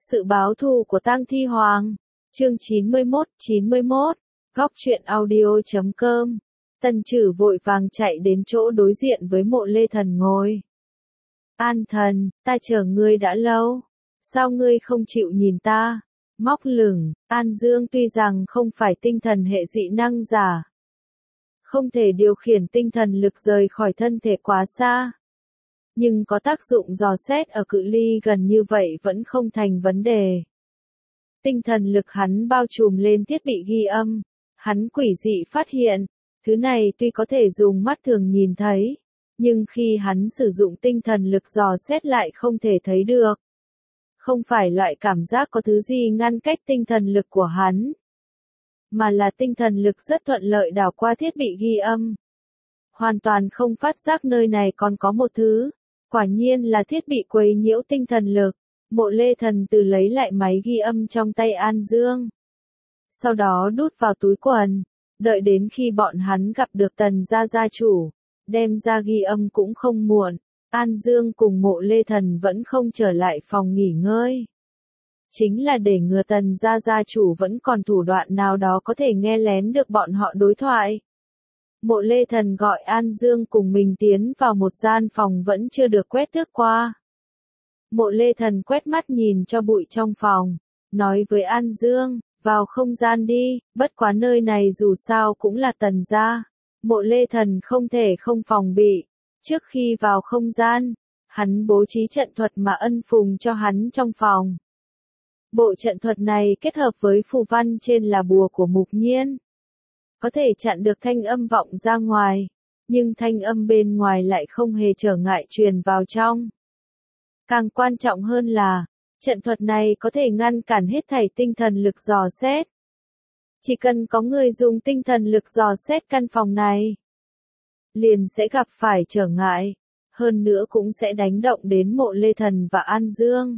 Sự báo thù của tang thi hoàng. Chương 91, Góc truyện audio.com. Tần Trử vội vàng chạy đến chỗ đối diện với Mộ Lê Thần ngồi. An thần, ta chờ ngươi đã lâu. Sao ngươi không chịu nhìn ta? Móc lửng, An Dương tuy rằng không phải tinh thần hệ dị năng giả, không thể điều khiển tinh thần lực rời khỏi thân thể quá xa, nhưng có tác dụng dò xét ở cự ly gần như vậy vẫn không thành vấn đề. Tinh thần lực hắn bao trùm lên thiết bị ghi âm, hắn quỷ dị phát hiện, thứ này tuy có thể dùng mắt thường nhìn thấy, nhưng khi hắn sử dụng tinh thần lực dò xét lại không thể thấy được. Không phải loại cảm giác có thứ gì ngăn cách tinh thần lực của hắn, mà là tinh thần lực rất thuận lợi đảo qua thiết bị ghi âm. Hoàn toàn không phát giác nơi này còn có một thứ, quả nhiên là thiết bị quấy nhiễu tinh thần lực. Mộ Lê Thần từ lấy lại máy ghi âm trong tay An Dương, sau đó đút vào túi quần, đợi đến khi bọn hắn gặp được Tần gia chủ, đem ra ghi âm cũng không muộn. An Dương cùng Mộ Lê Thần vẫn không trở lại phòng nghỉ ngơi, chính là để ngừa Tần gia chủ vẫn còn thủ đoạn nào đó có thể nghe lén được bọn họ đối thoại. Mộ Lê Thần gọi An Dương cùng mình tiến vào một gian phòng vẫn chưa được quét tước qua. Mộ Lê Thần quét mắt nhìn cho bụi trong phòng, nói với An Dương, vào không gian đi, bất quá nơi này dù sao cũng là Tần gia. Mộ Lê Thần không thể không phòng bị. Trước khi vào không gian, hắn bố trí trận thuật mà ân phùng cho hắn trong phòng. Bộ trận thuật này kết hợp với phù văn trên là bùa của Mục Nhiên, có thể chặn được thanh âm vọng ra ngoài, nhưng thanh âm bên ngoài lại không hề trở ngại truyền vào trong. Càng quan trọng hơn là, trận thuật này có thể ngăn cản hết thảy tinh thần lực dò xét. Chỉ cần có người dùng tinh thần lực dò xét căn phòng này, liền sẽ gặp phải trở ngại, hơn nữa cũng sẽ đánh động đến Mộ Lê Thần và An Dương.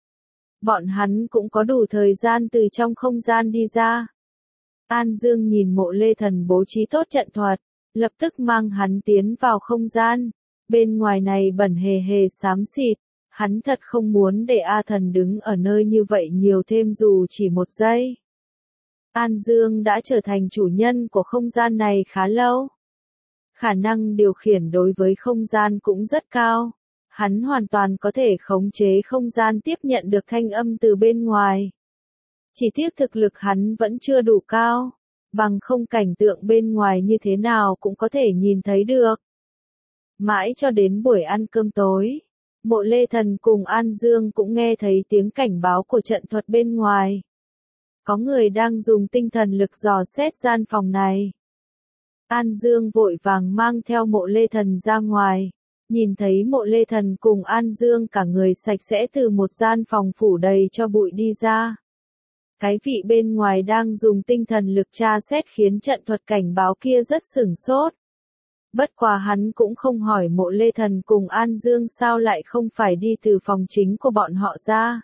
Bọn hắn cũng có đủ thời gian từ trong không gian đi ra. An Dương nhìn Mộ Lê Thần bố trí tốt trận thuật, lập tức mang hắn tiến vào không gian. Bên ngoài này bẩn hề hề xám xịt, hắn thật không muốn để A Thần đứng ở nơi như vậy nhiều thêm dù chỉ một giây. An Dương đã trở thành chủ nhân của không gian này khá lâu. Khả năng điều khiển đối với không gian cũng rất cao. Hắn hoàn toàn có thể khống chế không gian tiếp nhận được thanh âm từ bên ngoài. Chỉ tiếc thực lực hắn vẫn chưa đủ cao, bằng không cảnh tượng bên ngoài như thế nào cũng có thể nhìn thấy được. Mãi cho đến buổi ăn cơm tối, Mộ Lê Thần cùng An Dương cũng nghe thấy tiếng cảnh báo của trận thuật bên ngoài. Có người đang dùng tinh thần lực dò xét gian phòng này. An Dương vội vàng mang theo Mộ Lê Thần ra ngoài, nhìn thấy Mộ Lê Thần cùng An Dương cả người sạch sẽ từ một gian phòng phủ đầy cho bụi đi ra. Cái vị bên ngoài đang dùng tinh thần lực tra xét khiến trận thuật cảnh báo kia rất sửng sốt. Bất quá hắn cũng không hỏi Mộ Lê Thần cùng An Dương sao lại không phải đi từ phòng chính của bọn họ ra,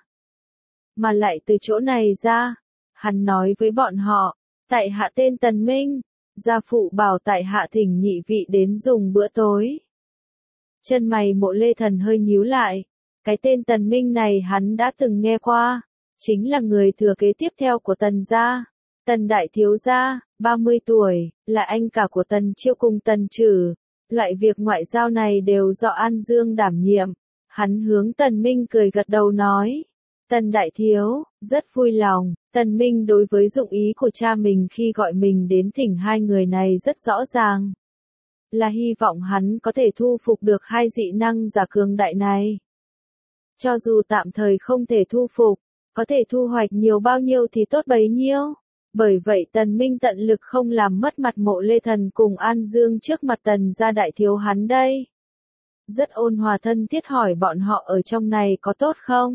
mà lại từ chỗ này ra. Hắn nói với bọn họ, tại hạ tên Tần Minh, gia phụ bảo tại hạ thỉnh nhị vị đến dùng bữa tối. Chân mày Mộ Lê Thần hơi nhíu lại, cái tên Tần Minh này hắn đã từng nghe qua, chính là người thừa kế tiếp theo của Tần gia, Tần đại thiếu gia, 30 tuổi, là anh cả của Tần Chiêu cùng Tần Trử. Loại việc ngoại giao này đều do An Dương đảm nhiệm. Hắn hướng Tần Minh cười gật đầu nói, Tần đại thiếu, rất vui lòng. Tần Minh đối với dụng ý của cha mình khi gọi mình đến thỉnh hai người này rất rõ ràng, là hy vọng hắn có thể thu phục được hai dị năng giả cường đại này. Cho dù tạm thời không thể thu phục, có thể thu hoạch nhiều bao nhiêu thì tốt bấy nhiêu. Bởi vậy Tần Minh tận lực không làm mất mặt Mộ Lê Thần cùng An Dương trước mặt Tần gia đại thiếu hắn đây. Rất ôn hòa thân thiết hỏi bọn họ ở trong này có tốt không?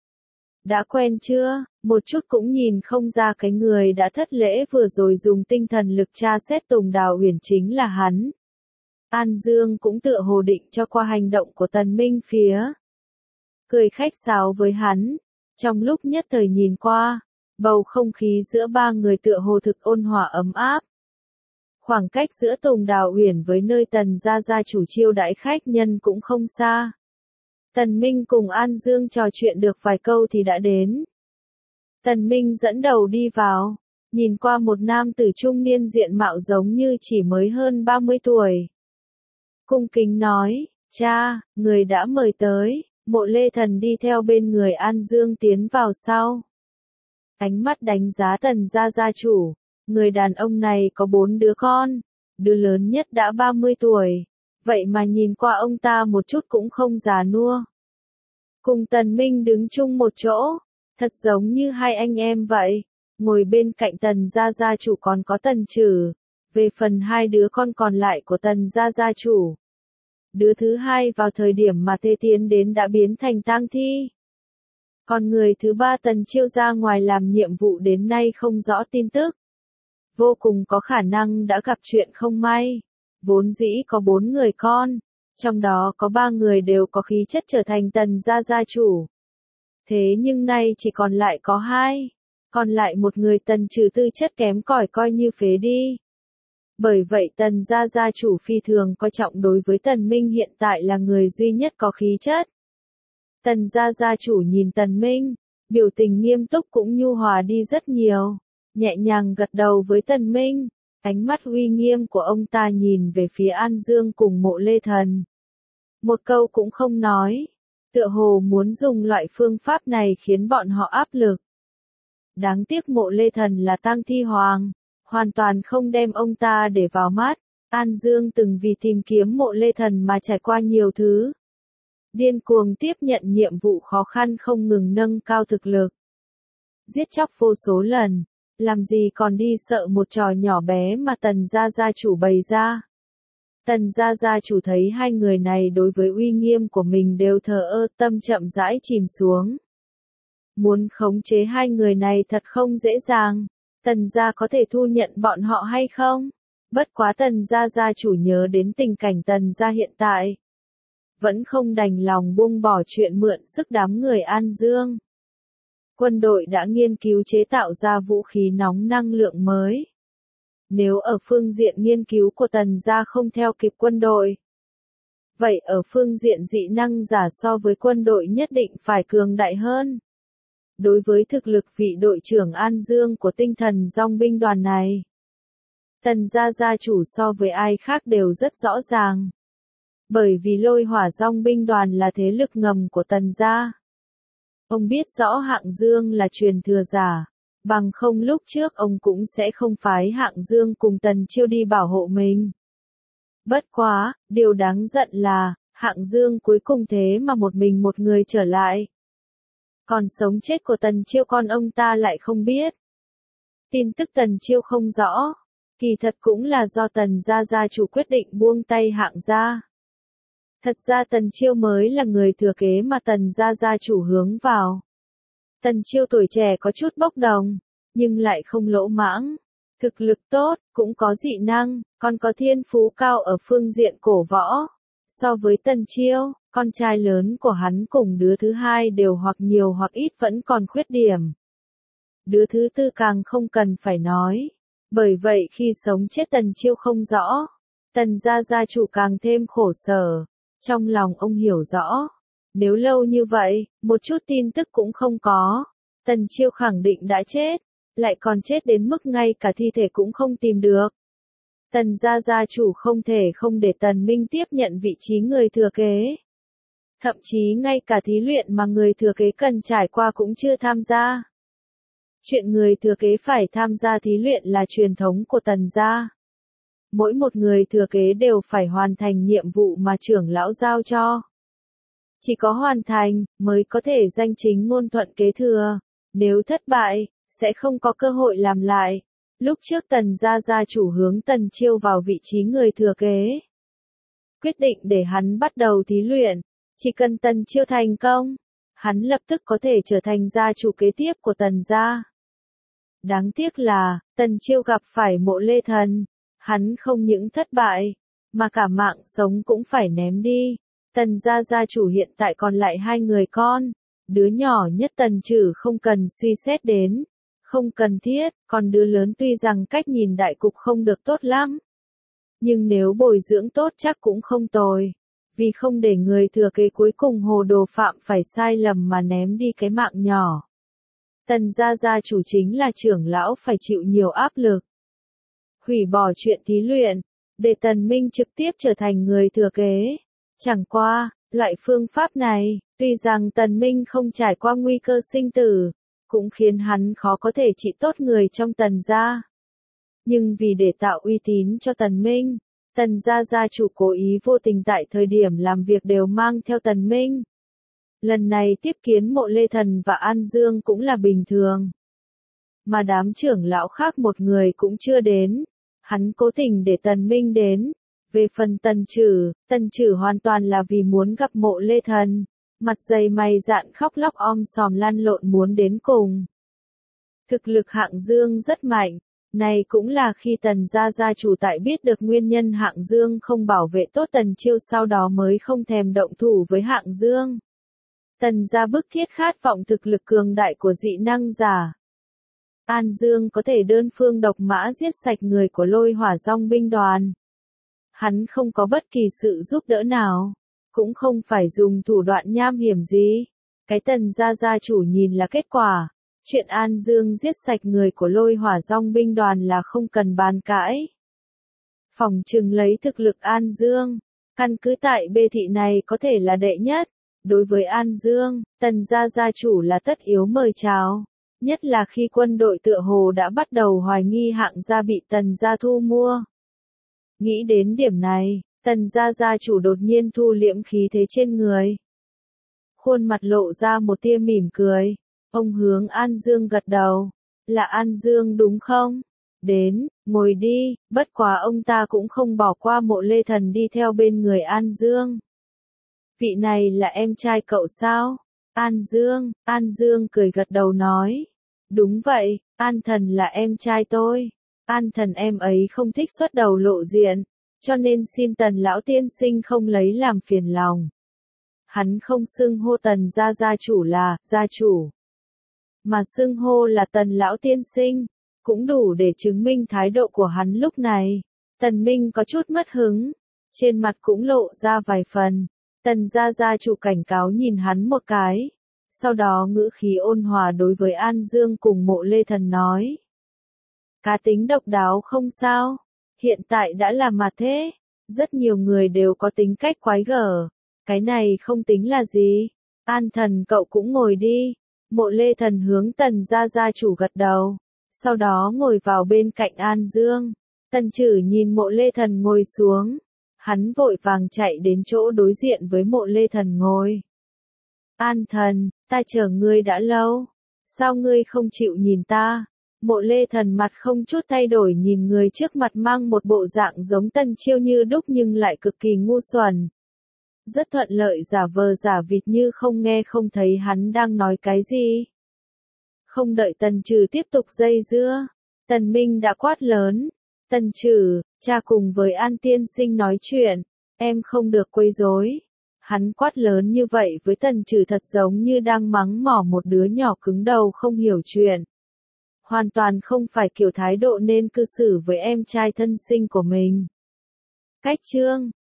Đã quen chưa? Một chút cũng nhìn không ra cái người đã thất lễ vừa rồi dùng tinh thần lực tra xét Tùng Đào Huyền chính là hắn. An Dương cũng tựa hồ định cho qua hành động của Tần Minh phía. Cười khách sáo với hắn. Trong lúc nhất thời nhìn qua, bầu không khí giữa ba người tựa hồ thực ôn hòa ấm áp. Khoảng cách giữa Tùng Đào Uyển với nơi Tần gia chủ chiêu đãi khách nhân cũng không xa. Tần Minh cùng An Dương trò chuyện được vài câu thì đã đến. Tần Minh dẫn đầu đi vào, nhìn qua một nam tử trung niên diện mạo giống như chỉ mới hơn 30 tuổi. Cung kính nói, cha, người đã mời tới, Mộ Lê Thần đi theo bên người An Dương tiến vào sau. Ánh mắt đánh giá Tần gia chủ, người đàn ông này có 4 đứa con, đứa lớn nhất đã 30 tuổi, vậy mà nhìn qua ông ta một chút cũng không già nua. Cùng Tần Minh đứng chung một chỗ, thật giống như hai anh em vậy, ngồi bên cạnh Tần gia chủ còn có Tần Trử, về phần hai đứa con còn lại của Tần gia chủ. Đứa thứ hai vào thời điểm mà Tê tiến đến đã biến thành tang thi. Còn người thứ ba Tần Chiêu ra ngoài làm nhiệm vụ đến nay không rõ tin tức. Vô cùng có khả năng đã gặp chuyện không may. Vốn dĩ có 4 người con, trong đó có 3 người đều có khí chất trở thành Tần gia chủ. Thế nhưng nay chỉ còn lại có 2, còn lại một người Tần Trừ tư chất kém cỏi coi như phế đi. Bởi vậy Tần gia chủ phi thường coi trọng đối với Tần Minh hiện tại là người duy nhất có khí chất. Tần gia chủ nhìn Tần Minh, biểu tình nghiêm túc cũng nhu hòa đi rất nhiều, nhẹ nhàng gật đầu với Tần Minh, ánh mắt uy nghiêm của ông ta nhìn về phía An Dương cùng Mộ Lê Thần. Một câu cũng không nói, tựa hồ muốn dùng loại phương pháp này khiến bọn họ áp lực. Đáng tiếc Mộ Lê Thần là tang thi hoàng, hoàn toàn không đem ông ta để vào mắt. An Dương từng vì tìm kiếm Mộ Lê Thần mà trải qua nhiều thứ. Điên cuồng tiếp nhận nhiệm vụ khó khăn không ngừng nâng cao thực lực. Giết chóc vô số lần, làm gì còn đi sợ một trò nhỏ bé mà Tần gia chủ bày ra. Tần gia chủ thấy hai người này đối với uy nghiêm của mình đều thờ ơ, tâm chậm rãi chìm xuống. Muốn khống chế hai người này thật không dễ dàng. Tần gia có thể thu nhận bọn họ hay không? Bất quá Tần gia chủ nhớ đến tình cảnh Tần gia hiện tại. Vẫn không đành lòng buông bỏ chuyện mượn sức đám người An Dương. Quân đội đã nghiên cứu chế tạo ra vũ khí nóng năng lượng mới. Nếu ở phương diện nghiên cứu của Tần gia không theo kịp quân đội, vậy ở phương diện dị năng giả so với quân đội nhất định phải cường đại hơn. Đối với thực lực vị đội trưởng An Dương của tinh thần dòng binh đoàn này, Tần gia chủ so với ai khác đều rất rõ ràng. Bởi vì Lôi Hỏa dòng binh đoàn là thế lực ngầm của Tần gia. Ông biết rõ Hạng Dương là truyền thừa giả, bằng không lúc trước ông cũng sẽ không phái Hạng Dương cùng Tần Chiêu đi bảo hộ mình. Bất quá, điều đáng giận là, Hạng Dương cuối cùng thế mà một người trở lại. Còn sống chết của Tần Chiêu con ông ta lại không biết. Tin tức Tần Chiêu không rõ, kỳ thật cũng là do Tần gia chủ quyết định buông tay Hạng gia. Thật ra Tần Chiêu mới là người thừa kế mà Tần gia chủ hướng vào. Tần Chiêu tuổi trẻ có chút bốc đồng, nhưng lại không lỗ mãng. Thực lực tốt, cũng có dị năng, còn có thiên phú cao ở phương diện cổ võ. So với Tần Chiêu, con trai lớn của hắn cùng đứa thứ hai đều hoặc nhiều hoặc ít vẫn còn khuyết điểm. Đứa thứ tư càng không cần phải nói. Bởi vậy khi sống chết Tần Chiêu không rõ, Tần gia chủ càng thêm khổ sở. Trong lòng ông hiểu rõ, nếu lâu như vậy, một chút tin tức cũng không có, Tần Chiêu khẳng định đã chết, lại còn chết đến mức ngay cả thi thể cũng không tìm được. Tần gia chủ không thể không để Tần Minh tiếp nhận vị trí người thừa kế. Thậm chí ngay cả thí luyện mà người thừa kế cần trải qua cũng chưa tham gia. Chuyện người thừa kế phải tham gia thí luyện là truyền thống của Tần gia. Mỗi một người thừa kế đều phải hoàn thành nhiệm vụ mà trưởng lão giao cho. Chỉ có hoàn thành, mới có thể danh chính ngôn thuận kế thừa. Nếu thất bại, sẽ không có cơ hội làm lại. Lúc trước Tần gia chủ hướng Tần Chiêu vào vị trí người thừa kế. Quyết định để hắn bắt đầu thí luyện. Chỉ cần Tần Chiêu thành công, hắn lập tức có thể trở thành gia chủ kế tiếp của Tần gia. Đáng tiếc là, Tần Chiêu gặp phải Mộ Lê Thần. Hắn không những thất bại, mà cả mạng sống cũng phải ném đi. Tần gia chủ hiện tại còn lại 2 người con. Đứa nhỏ nhất Tần Trử không cần suy xét đến. Không cần thiết, còn đứa lớn tuy rằng cách nhìn đại cục không được tốt lắm. Nhưng nếu bồi dưỡng tốt chắc cũng không tồi. Vì không để người thừa kế cuối cùng hồ đồ phạm phải sai lầm mà ném đi cái mạng nhỏ. Tần gia gia chủ chính là trưởng lão phải chịu nhiều áp lực. Hủy bỏ chuyện thí luyện, để Tần Minh trực tiếp trở thành người thừa kế. Chẳng qua, loại phương pháp này, tuy rằng Tần Minh không trải qua nguy cơ sinh tử, cũng khiến hắn khó có thể trị tốt người trong Tần gia. Nhưng vì để tạo uy tín cho Tần Minh, Tần gia gia chủ cố ý vô tình tại thời điểm làm việc đều mang theo Tần Minh. Lần này tiếp kiến Mộ Lê Thần và An Dương cũng là bình thường. Mà đám trưởng lão khác một người cũng chưa đến. Hắn cố tình để Tần Minh đến. Về phần Tần Trử hoàn toàn là vì muốn gặp Mộ Lê Thần. Mặt dày mày dạn khóc lóc sòm lăn lộn muốn đến cùng. Thực lực Hạng Dương rất mạnh. Này cũng là khi Tần gia gia chủ tại biết được nguyên nhân Hạng Dương không bảo vệ tốt Tần Chiêu sau đó mới không thèm động thủ với Hạng Dương. Tần gia bức thiết khát vọng thực lực cường đại của dị năng giả. An Dương có thể đơn phương độc mã giết sạch người của Lôi Hỏa Dòng binh đoàn. Hắn không có bất kỳ sự giúp đỡ nào, cũng không phải dùng thủ đoạn nham hiểm gì. Cái Tần gia gia chủ nhìn là kết quả. Chuyện An Dương giết sạch người của Lôi Hỏa Dòng binh đoàn là không cần bàn cãi. Phỏng chừng lấy thực lực An Dương, căn cứ tại bê thị này có thể là đệ nhất. Đối với An Dương, Tần gia gia chủ là tất yếu mời chào. Nhất là khi quân đội tựa hồ đã bắt đầu hoài nghi Hạng gia bị Tần gia thu mua. Nghĩ đến điểm này, Tần gia gia chủ đột nhiên thu liễm khí thế trên người. Khuôn mặt lộ ra một tia mỉm cười. Ông hướng An Dương gật đầu. Là An Dương đúng không? Đến, ngồi đi, bất quá ông ta cũng không bỏ qua Mộ Lê Thần đi theo bên người An Dương. Vị này là em trai cậu sao? An Dương cười gật đầu nói. Đúng vậy, An Thần là em trai tôi. An Thần em ấy không thích xuất đầu lộ diện, cho nên xin Tần lão tiên sinh không lấy làm phiền lòng. Hắn không xưng hô Tần gia gia chủ là gia chủ, mà xưng hô là Tần lão tiên sinh, cũng đủ để chứng minh thái độ của hắn lúc này. Tần Minh có chút mất hứng, trên mặt cũng lộ ra vài phần. Tần gia gia chủ cảnh cáo nhìn hắn một cái, sau đó ngữ khí ôn hòa đối với An Dương cùng Mộ Lê Thần nói. Cá tính độc đáo không sao, hiện tại đã là mặt thế, rất nhiều người đều có tính cách quái gở, cái này không tính là gì. An Thần cậu cũng ngồi đi. Mộ Lê Thần hướng Tần gia gia chủ gật đầu, sau đó ngồi vào bên cạnh An Dương. Tần Trử nhìn Mộ Lê Thần ngồi xuống. Hắn vội vàng chạy đến chỗ đối diện với Mộ Lê Thần ngồi. An Thần, ta chờ ngươi đã lâu. Sao ngươi không chịu nhìn ta? Mộ Lê Thần mặt không chút thay đổi nhìn người trước mặt mang một bộ dạng giống Tần Chiêu như đúc nhưng lại cực kỳ ngu xuẩn. Rất thuận lợi giả vờ giả vịt như không nghe không thấy hắn đang nói cái gì. Không đợi Tần Trử tiếp tục dây dưa, Tần Minh đã quát lớn. Tần Trử, cha cùng với An tiên sinh nói chuyện, em không được quấy rối. Hắn quát lớn như vậy với Tần Trử thật giống như đang mắng mỏ một đứa nhỏ cứng đầu không hiểu chuyện. Hoàn toàn không phải kiểu thái độ nên cư xử với em trai thân sinh của mình. Cách chương